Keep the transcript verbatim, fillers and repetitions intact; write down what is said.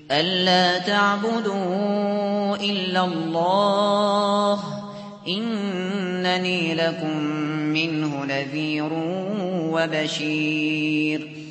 أَلَّا تَعْبُدُوا إِلَّا اللَّهَ إِنَّنِي لَكُم مِّنْهُ نَذِيرٌ وَبَشِيرٌ